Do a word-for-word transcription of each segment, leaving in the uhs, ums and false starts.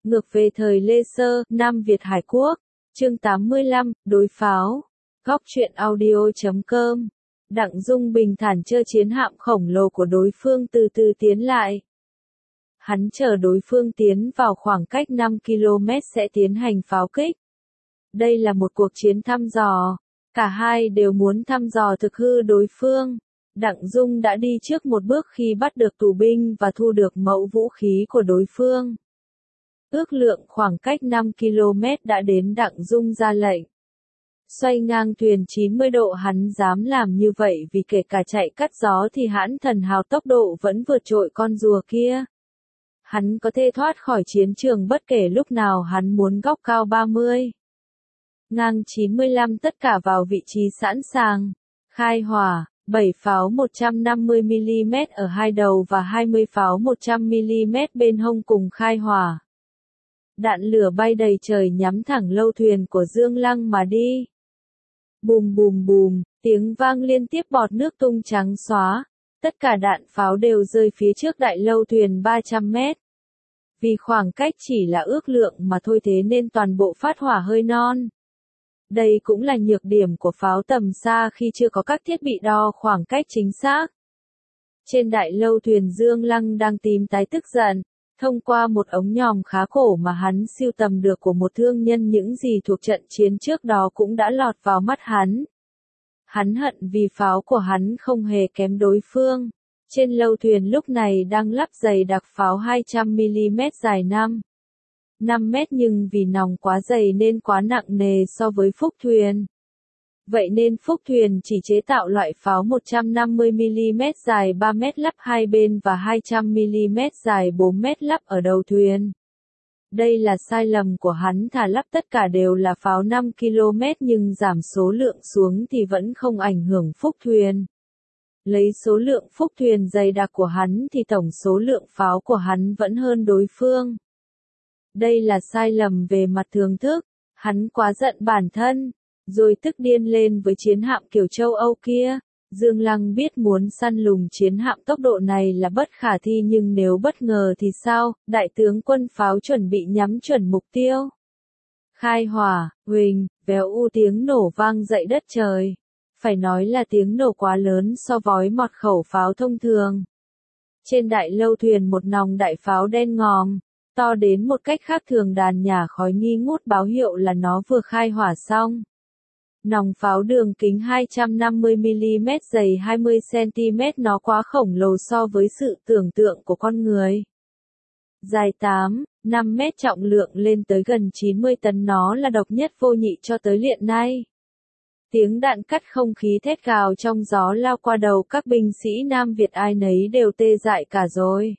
Ngược về thời Lê Sơ, Nam Việt Hải Quốc. Chương tám mươi lăm, đối pháo. Góc truyện audio chấm com. Đặng Dung bình thản chơ chiến hạm khổng lồ của đối phương từ từ tiến lại. Hắn chờ đối phương tiến vào khoảng cách năm ki lô mét sẽ tiến hành pháo kích. Đây là một cuộc chiến thăm dò. Cả hai đều muốn thăm dò thực hư đối phương. Đặng Dung đã đi trước một bước khi bắt được tù binh và thu được mẫu vũ khí của đối phương. Ước lượng khoảng cách năm ki lô mét đã đến Đặng Dung ra lệnh. Xoay ngang thuyền chín mươi độ, hắn dám làm như vậy vì kể cả chạy cắt gió thì hãn thần hào tốc độ vẫn vượt trội con rùa kia. Hắn có thể thoát khỏi chiến trường bất kể lúc nào hắn muốn. Góc cao ba mươi. Ngang chín mươi lăm, tất cả vào vị trí sẵn sàng. Khai hỏa, bảy pháo một trăm năm mươi mi li mét ở hai đầu và hai mươi pháo một trăm mi li mét bên hông cùng khai hỏa. Đạn lửa bay đầy trời nhắm thẳng lâu thuyền của Dương Lăng mà đi. Bùm bùm bùm, tiếng vang liên tiếp, bọt nước tung trắng xóa. Tất cả đạn pháo đều rơi phía trước đại lâu thuyền ba trăm mét. Vì khoảng cách chỉ là ước lượng mà thôi, thế nên toàn bộ phát hỏa hơi non. Đây cũng là nhược điểm của pháo tầm xa khi chưa có các thiết bị đo khoảng cách chính xác. Trên đại lâu thuyền, Dương Lăng đang tím tái tức giận. Thông qua một ống nhòm khá cổ mà hắn sưu tầm được của một thương nhân, những gì thuộc trận chiến trước đó cũng đã lọt vào mắt hắn. Hắn hận vì pháo của hắn không hề kém đối phương. Trên lâu thuyền lúc này đang lắp dày đặc pháo hai trăm mi li mét dài năm mét, nhưng vì nòng quá dày nên quá nặng nề so với phúc thuyền. Vậy nên phúc thuyền chỉ chế tạo loại pháo một trăm năm mươi mi li mét dài ba mét lắp hai bên và hai trăm mi li mét dài bốn mét lắp ở đầu thuyền. Đây là sai lầm của hắn, thà lắp tất cả đều là pháo năm ki lô mét nhưng giảm số lượng xuống thì vẫn không ảnh hưởng phúc thuyền. Lấy số lượng phúc thuyền dày đặc của hắn thì tổng số lượng pháo của hắn vẫn hơn đối phương. Đây là sai lầm về mặt thưởng thức, hắn quá giận bản thân. Rồi tức điên lên với chiến hạm kiểu châu Âu kia. Dương Lăng biết muốn săn lùng chiến hạm tốc độ này là bất khả thi, nhưng nếu bất ngờ thì sao? Đại tướng quân pháo chuẩn bị nhắm chuẩn mục tiêu. Khai hỏa, huỳnh, véo u, tiếng nổ vang dậy đất trời. Phải nói là tiếng nổ quá lớn so với một khẩu pháo thông thường. Trên đại lâu thuyền một nòng đại pháo đen ngòm, to đến một cách khác thường, đàn nhả khói nghi ngút báo hiệu là nó vừa khai hỏa xong. Nòng pháo đường kính hai trăm năm mươi mi li mét, dày hai mươi xăng ti mét, nó quá khổng lồ so với sự tưởng tượng của con người. Dài tám, năm mét, trọng lượng lên tới gần chín mươi tấn, nó là độc nhất vô nhị cho tới hiện nay. Tiếng đạn cắt không khí thét gào trong gió lao qua đầu các binh sĩ Nam Việt, ai nấy đều tê dại cả rồi.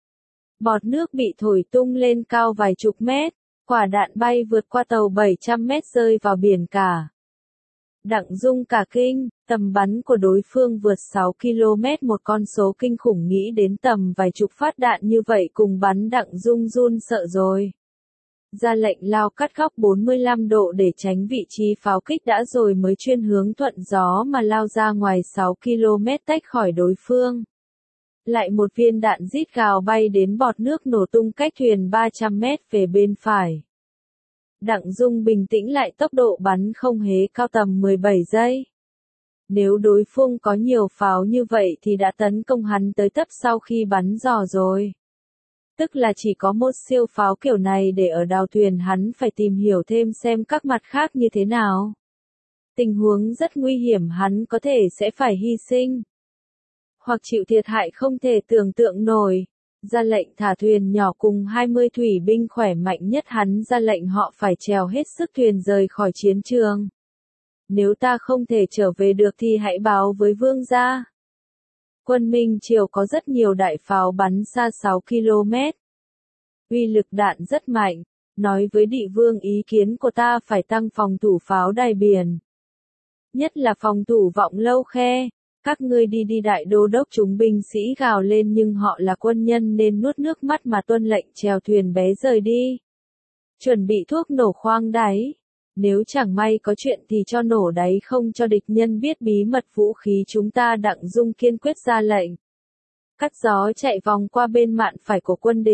Bọt nước bị thổi tung lên cao vài chục mét, quả đạn bay vượt qua tàu bảy trăm mét rơi vào biển cả. Đặng Dung cả kinh, tầm bắn của đối phương vượt sáu ki lô mét, một con số kinh khủng, nghĩ đến tầm vài chục phát đạn như vậy cùng bắn, Đặng Dung run sợ rồi. Ra lệnh lao cắt góc bốn mươi lăm độ để tránh vị trí pháo kích đã, rồi mới chuyên hướng thuận gió mà lao ra ngoài sáu ki lô mét tách khỏi đối phương. Lại một viên đạn rít gào bay đến, bọt nước nổ tung cách thuyền ba trăm mét về bên phải. Đặng Dung bình tĩnh lại, tốc độ bắn không hề cao, tầm mười bảy giây. Nếu đối phương có nhiều pháo như vậy thì đã tấn công hắn tới tấp sau khi bắn dò rồi. Tức là chỉ có một siêu pháo kiểu này để ở đào thuyền, hắn phải tìm hiểu thêm xem các mặt khác như thế nào. Tình huống rất nguy hiểm, hắn có thể sẽ phải hy sinh. Hoặc chịu thiệt hại không thể tưởng tượng nổi. Ra lệnh thả thuyền nhỏ cùng hai mươi thủy binh khỏe mạnh nhất, hắn ra lệnh họ phải trèo hết sức thuyền rời khỏi chiến trường. Nếu ta không thể trở về được thì hãy báo với vương gia. Quân Minh Triều có rất nhiều đại pháo bắn xa sáu ki lô mét. Uy lực đạn rất mạnh. Nói với Địa Vương ý kiến của ta phải tăng phòng thủ pháo đài biển. Nhất là phòng thủ vọng lâu khe. Các ngươi đi đi, đại đô đốc. Chúng binh sĩ gào lên, nhưng họ là quân nhân nên nuốt nước mắt mà tuân lệnh chèo thuyền bé rời đi. Chuẩn bị thuốc nổ khoang đáy. Nếu chẳng may có chuyện thì cho nổ đáy, không cho địch nhân biết bí mật vũ khí chúng ta. Đặng Dung kiên quyết ra lệnh. Cắt gió chạy vòng qua bên mạn phải của quân địch.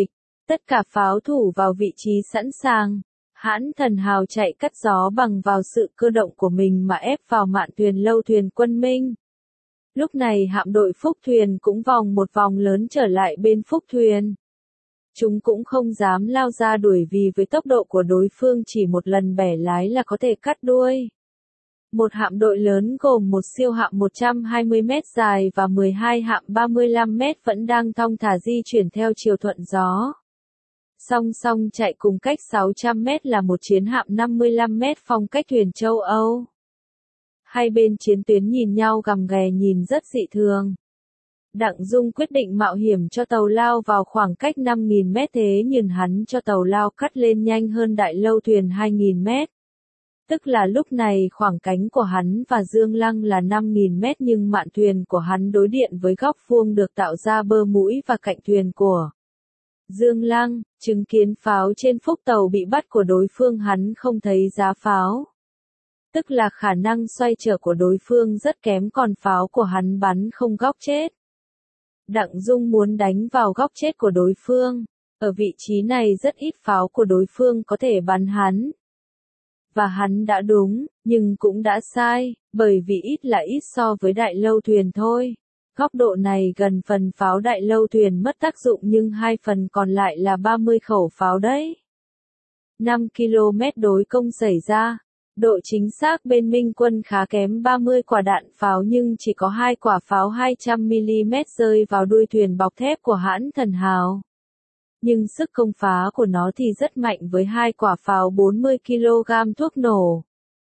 Tất cả pháo thủ vào vị trí sẵn sàng. Hãn Thần Hào chạy cắt gió bằng vào sự cơ động của mình mà ép vào mạn thuyền lâu thuyền quân Minh. Lúc này hạm đội Phúc Thuyền cũng vòng một vòng lớn trở lại bên Phúc Thuyền. Chúng cũng không dám lao ra đuổi vì với tốc độ của đối phương chỉ một lần bẻ lái là có thể cắt đuôi. Một hạm đội lớn gồm một siêu hạm một trăm hai mươi mét dài và mười hai hạm ba mươi lăm mét vẫn đang thong thả di chuyển theo chiều thuận gió. Song song chạy cùng cách sáu trăm mét là một chiến hạm năm mươi lăm mét phong cách thuyền châu Âu. Hai bên chiến tuyến nhìn nhau gằm ghè nhìn rất dị thường. Đặng Dung quyết định mạo hiểm cho tàu lao vào khoảng cách năm nghìn mét thế nhưng hắn cho tàu lao cắt lên nhanh hơn đại lâu thuyền hai nghìn mét. Tức là lúc này khoảng cánh của hắn và Dương Lăng là năm nghìn mét nhưng mạn thuyền của hắn đối điện với góc vuông được tạo ra bờ mũi và cạnh thuyền của Dương Lăng. Chứng kiến pháo trên phúc tàu bị bắt của đối phương hắn không thấy giá pháo. Tức là khả năng xoay trở của đối phương rất kém còn pháo của hắn bắn không góc chết. Đặng Dung muốn đánh vào góc chết của đối phương. Ở vị trí này rất ít pháo của đối phương có thể bắn hắn. Và hắn đã đúng, nhưng cũng đã sai, bởi vì ít là ít so với đại lâu thuyền thôi. Góc độ này gần phần pháo đại lâu thuyền mất tác dụng nhưng hai phần còn lại là ba mươi khẩu pháo đấy. năm ki lô mét đối công xảy ra. Độ chính xác bên Minh quân khá kém ba mươi quả đạn pháo nhưng chỉ có hai quả pháo hai trăm mi li mét rơi vào đuôi thuyền bọc thép của Hãn Thần Hào. Nhưng sức công phá của nó thì rất mạnh với hai quả pháo bốn mươi ki lô gam thuốc nổ.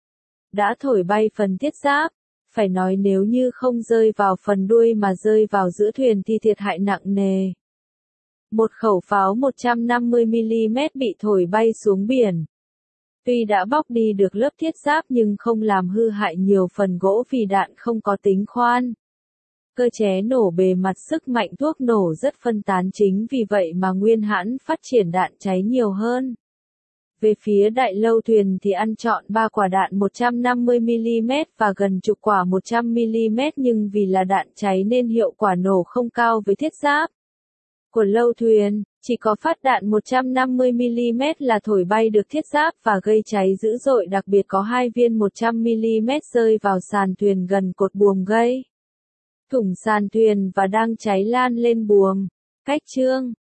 Đã thổi bay phần thiết giáp. Phải nói nếu như không rơi vào phần đuôi mà rơi vào giữa thuyền thì thiệt hại nặng nề. Một khẩu pháo một trăm năm mươi mi li mét bị thổi bay xuống biển. Tuy đã bóc đi được lớp thiết giáp nhưng không làm hư hại nhiều phần gỗ vì đạn không có tính khoan. Cơ chế nổ bề mặt sức mạnh thuốc nổ rất phân tán chính vì vậy mà Nguyên Hãn phát triển đạn cháy nhiều hơn. Về phía đại lâu thuyền thì ăn trọn ba quả đạn một trăm năm mươi mi li mét và gần chục quả một trăm mi li mét nhưng vì là đạn cháy nên hiệu quả nổ không cao với thiết giáp của lâu thuyền, chỉ có phát đạn một trăm năm mươi mi li mét là thổi bay được thiết giáp và gây cháy dữ dội đặc biệt có hai viên một trăm mi li mét rơi vào sàn thuyền gần cột buồm gây thủng sàn thuyền và đang cháy lan lên buồm. Cách chương